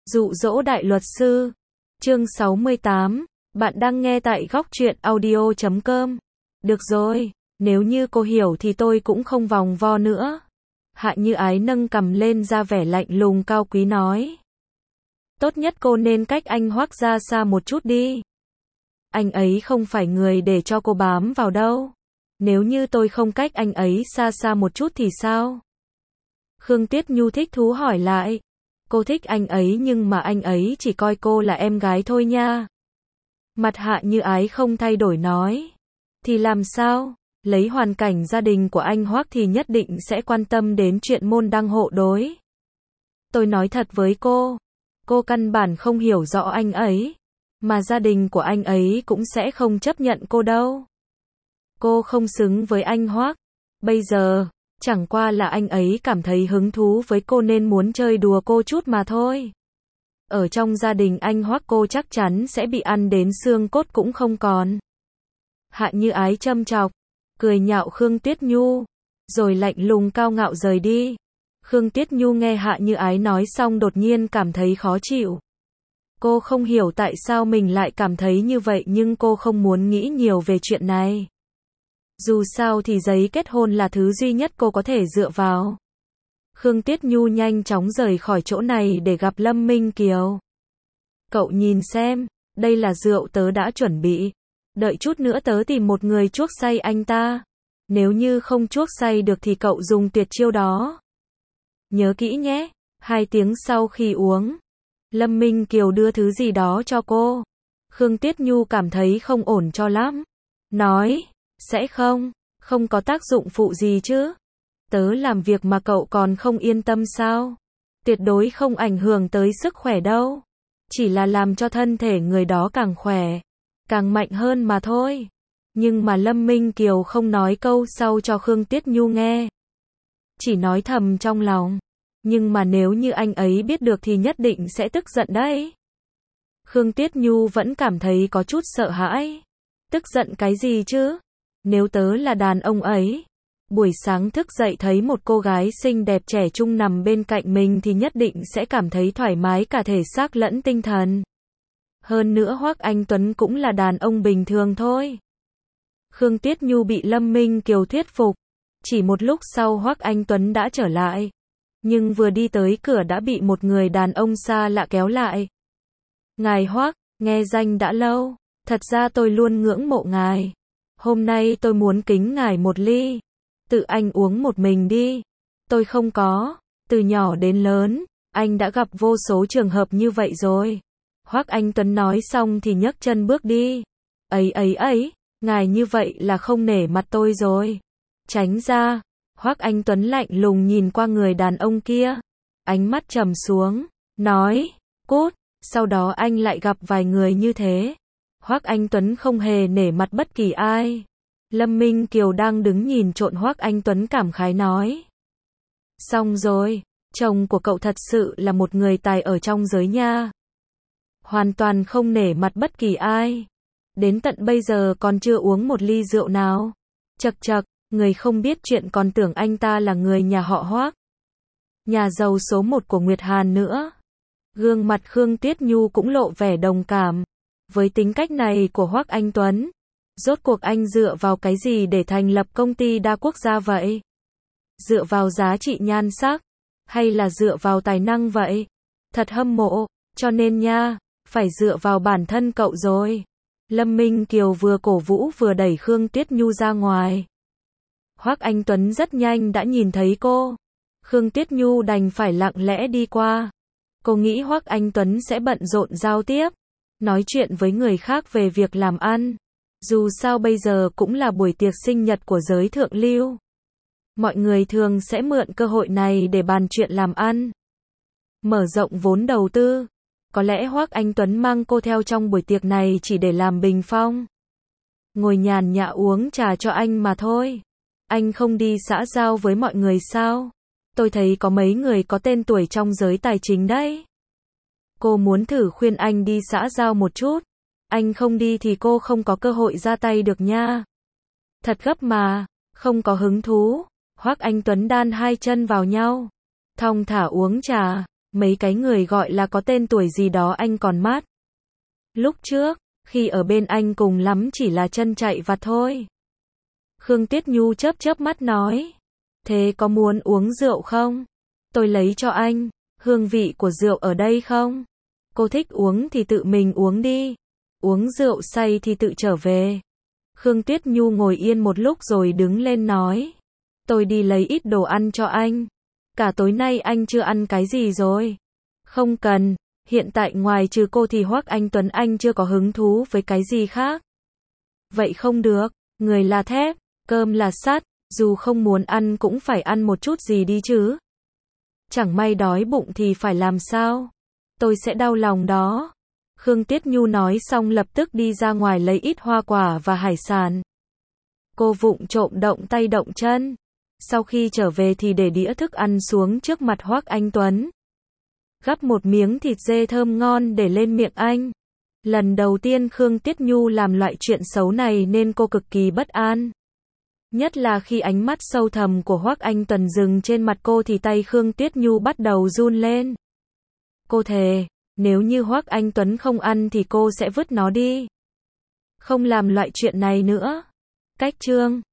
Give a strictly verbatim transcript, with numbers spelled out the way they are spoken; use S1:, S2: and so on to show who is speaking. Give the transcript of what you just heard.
S1: Dụ dỗ đại luật sư. Chương sáu mươi tám. Bạn đang nghe tại góc truyện audio chấm com. Được rồi, nếu như cô hiểu thì tôi cũng không vòng vo nữa. Hạ Như Ái nâng cằm lên ra vẻ lạnh lùng cao quý nói. Tốt nhất cô nên cách anh Hoắc ra xa một chút đi. Anh ấy không phải người để cho cô bám vào đâu. Nếu như tôi không cách anh ấy xa xa một chút thì sao? Khương Tuyết Nhu thích thú hỏi lại. Cô thích anh ấy nhưng mà anh ấy chỉ coi cô là em gái thôi nha. Mặt Hạ Như Ái không thay đổi nói. Thì làm sao? Lấy hoàn cảnh gia đình của anh Hoắc thì nhất định sẽ quan tâm đến chuyện môn đăng hộ đối. Tôi nói thật với cô. Cô căn bản không hiểu rõ anh ấy. Mà gia đình của anh ấy cũng sẽ không chấp nhận cô đâu. Cô không xứng với anh Hoắc. Bây giờ, chẳng qua là anh ấy cảm thấy hứng thú với cô nên muốn chơi đùa cô chút mà thôi. Ở trong gia đình anh Hoắc cô chắc chắn sẽ bị ăn đến xương cốt cũng không còn. Hạ Như Ái châm chọc, cười nhạo Khương Tuyết Nhu, rồi lạnh lùng cao ngạo rời đi. Khương Tuyết Nhu nghe Hạ Như Ái nói xong đột nhiên cảm thấy khó chịu. Cô không hiểu tại sao mình lại cảm thấy như vậy nhưng cô không muốn nghĩ nhiều về chuyện này. Dù sao thì giấy kết hôn là thứ duy nhất cô có thể dựa vào. Khương Tuyết Nhu nhanh chóng rời khỏi chỗ này để gặp Lâm Minh Kiều. Cậu nhìn xem, đây là rượu tớ đã chuẩn bị. Đợi chút nữa tớ tìm một người chuốc say anh ta. Nếu như không chuốc say được thì cậu dùng tuyệt chiêu đó. Nhớ kỹ nhé. Hai tiếng sau khi uống, Lâm Minh Kiều đưa thứ gì đó cho cô. Khương Tuyết Nhu cảm thấy không ổn cho lắm. Nói, sẽ không, không có tác dụng phụ gì chứ. Tớ làm việc mà cậu còn không yên tâm sao? Tuyệt đối không ảnh hưởng tới sức khỏe đâu. Chỉ là làm cho thân thể người đó càng khỏe, càng mạnh hơn mà thôi. Nhưng mà Lâm Minh Kiều không nói câu sau cho Khương Tuyết Nhu nghe. Chỉ nói thầm trong lòng. Nhưng mà nếu như anh ấy biết được thì nhất định sẽ tức giận đấy. Khương Tuyết Nhu vẫn cảm thấy có chút sợ hãi. Tức giận cái gì chứ? Nếu tớ là đàn ông ấy, buổi sáng thức dậy thấy một cô gái xinh đẹp trẻ trung nằm bên cạnh mình thì nhất định sẽ cảm thấy thoải mái cả thể xác lẫn tinh thần. Hơn nữa Hoắc Anh Tuấn cũng là đàn ông bình thường thôi. Khương Tuyết Nhu bị Lâm Minh Kiều thuyết phục. Chỉ một lúc sau Hoắc Anh Tuấn đã trở lại. Nhưng vừa đi tới cửa đã bị một người đàn ông xa lạ kéo lại. Ngài Hoắc, nghe danh đã lâu. Thật ra tôi luôn ngưỡng mộ ngài. Hôm nay tôi muốn kính ngài một ly. Tự anh uống một mình đi. Tôi không có. Từ nhỏ đến lớn, anh đã gặp vô số trường hợp như vậy rồi. Hoắc Anh Tuấn nói xong thì nhấc chân bước đi. Ấy ấy ấy, ngài như vậy là không nể mặt tôi rồi. Tránh ra. Hoắc Anh Tuấn lạnh lùng nhìn qua người đàn ông kia. Ánh mắt trầm xuống. Nói, cút. Sau đó anh lại gặp vài người như thế. Hoắc Anh Tuấn không hề nể mặt bất kỳ ai. Lâm Minh Kiều đang đứng nhìn trộn Hoắc Anh Tuấn cảm khái nói. Xong rồi, chồng của cậu thật sự là một người tài ở trong giới nha. Hoàn toàn không nể mặt bất kỳ ai. Đến tận bây giờ còn chưa uống một ly rượu nào. Chậc chậc, người không biết chuyện còn tưởng anh ta là người nhà họ Hoắc. Nhà giàu số một của Nguyệt Hàn nữa. Gương mặt Khương Tuyết Nhu cũng lộ vẻ đồng cảm. Với tính cách này của Hoắc Anh Tuấn, rốt cuộc anh dựa vào cái gì để thành lập công ty đa quốc gia vậy? Dựa vào giá trị nhan sắc, hay là dựa vào tài năng vậy? Thật hâm mộ, cho nên nha, phải dựa vào bản thân cậu rồi. Lâm Minh Kiều vừa cổ vũ vừa đẩy Khương Tuyết Nhu ra ngoài. Hoắc Anh Tuấn rất nhanh đã nhìn thấy cô. Khương Tuyết Nhu đành phải lặng lẽ đi qua. Cô nghĩ Hoắc Anh Tuấn sẽ bận rộn giao tiếp, nói chuyện với người khác về việc làm ăn. Dù sao bây giờ cũng là buổi tiệc sinh nhật của giới thượng lưu. Mọi người thường sẽ mượn cơ hội này để bàn chuyện làm ăn, mở rộng vốn đầu tư. Có lẽ Hoắc Anh Tuấn mang cô theo trong buổi tiệc này chỉ để làm bình phong. Ngồi nhàn nhã uống trà cho anh mà thôi. Anh không đi xã giao với mọi người sao? Tôi thấy có mấy người có tên tuổi trong giới tài chính đấy. Cô muốn thử khuyên anh đi xã giao một chút. Anh không đi thì cô không có cơ hội ra tay được nha. Thật gấp mà, không có hứng thú. Hoắc Anh Tuấn đan hai chân vào nhau, thong thả uống trà. Mấy cái người gọi là có tên tuổi gì đó anh còn mát. Lúc trước, khi ở bên anh cùng lắm chỉ là chân chạy vặt thôi. Khương Tiết Nhu chớp chớp mắt nói. Thế có muốn uống rượu không? Tôi lấy cho anh. Hương vị của rượu ở đây không? Cô thích uống thì tự mình uống đi. Uống rượu say thì tự trở về. Khương Tiết Nhu ngồi yên một lúc rồi đứng lên nói. Tôi đi lấy ít đồ ăn cho anh. Cả tối nay anh chưa ăn cái gì rồi. Không cần, hiện tại ngoài trừ cô thì Hoắc Anh Tuấn anh chưa có hứng thú với cái gì khác. Vậy không được, người là thép, cơm là sắt, dù không muốn ăn cũng phải ăn một chút gì đi chứ. Chẳng may đói bụng thì phải làm sao? Tôi sẽ đau lòng đó. Khương Tiết Nhu nói xong lập tức đi ra ngoài lấy ít hoa quả và hải sản. Cô vụng trộm động tay động chân. Sau khi trở về thì để đĩa thức ăn xuống trước mặt Hoắc Anh Tuấn. Gắp một miếng thịt dê thơm ngon để lên miệng anh. Lần đầu tiên Khương Tiết Nhu làm loại chuyện xấu này nên cô cực kỳ bất an. Nhất là khi ánh mắt sâu thẳm của Hoắc Anh Tuấn dừng trên mặt cô thì tay Khương Tiết Nhu bắt đầu run lên. Cô thề, nếu như Hoắc Anh Tuấn không ăn thì cô sẽ vứt nó đi. Không làm loại chuyện này nữa. Cách chương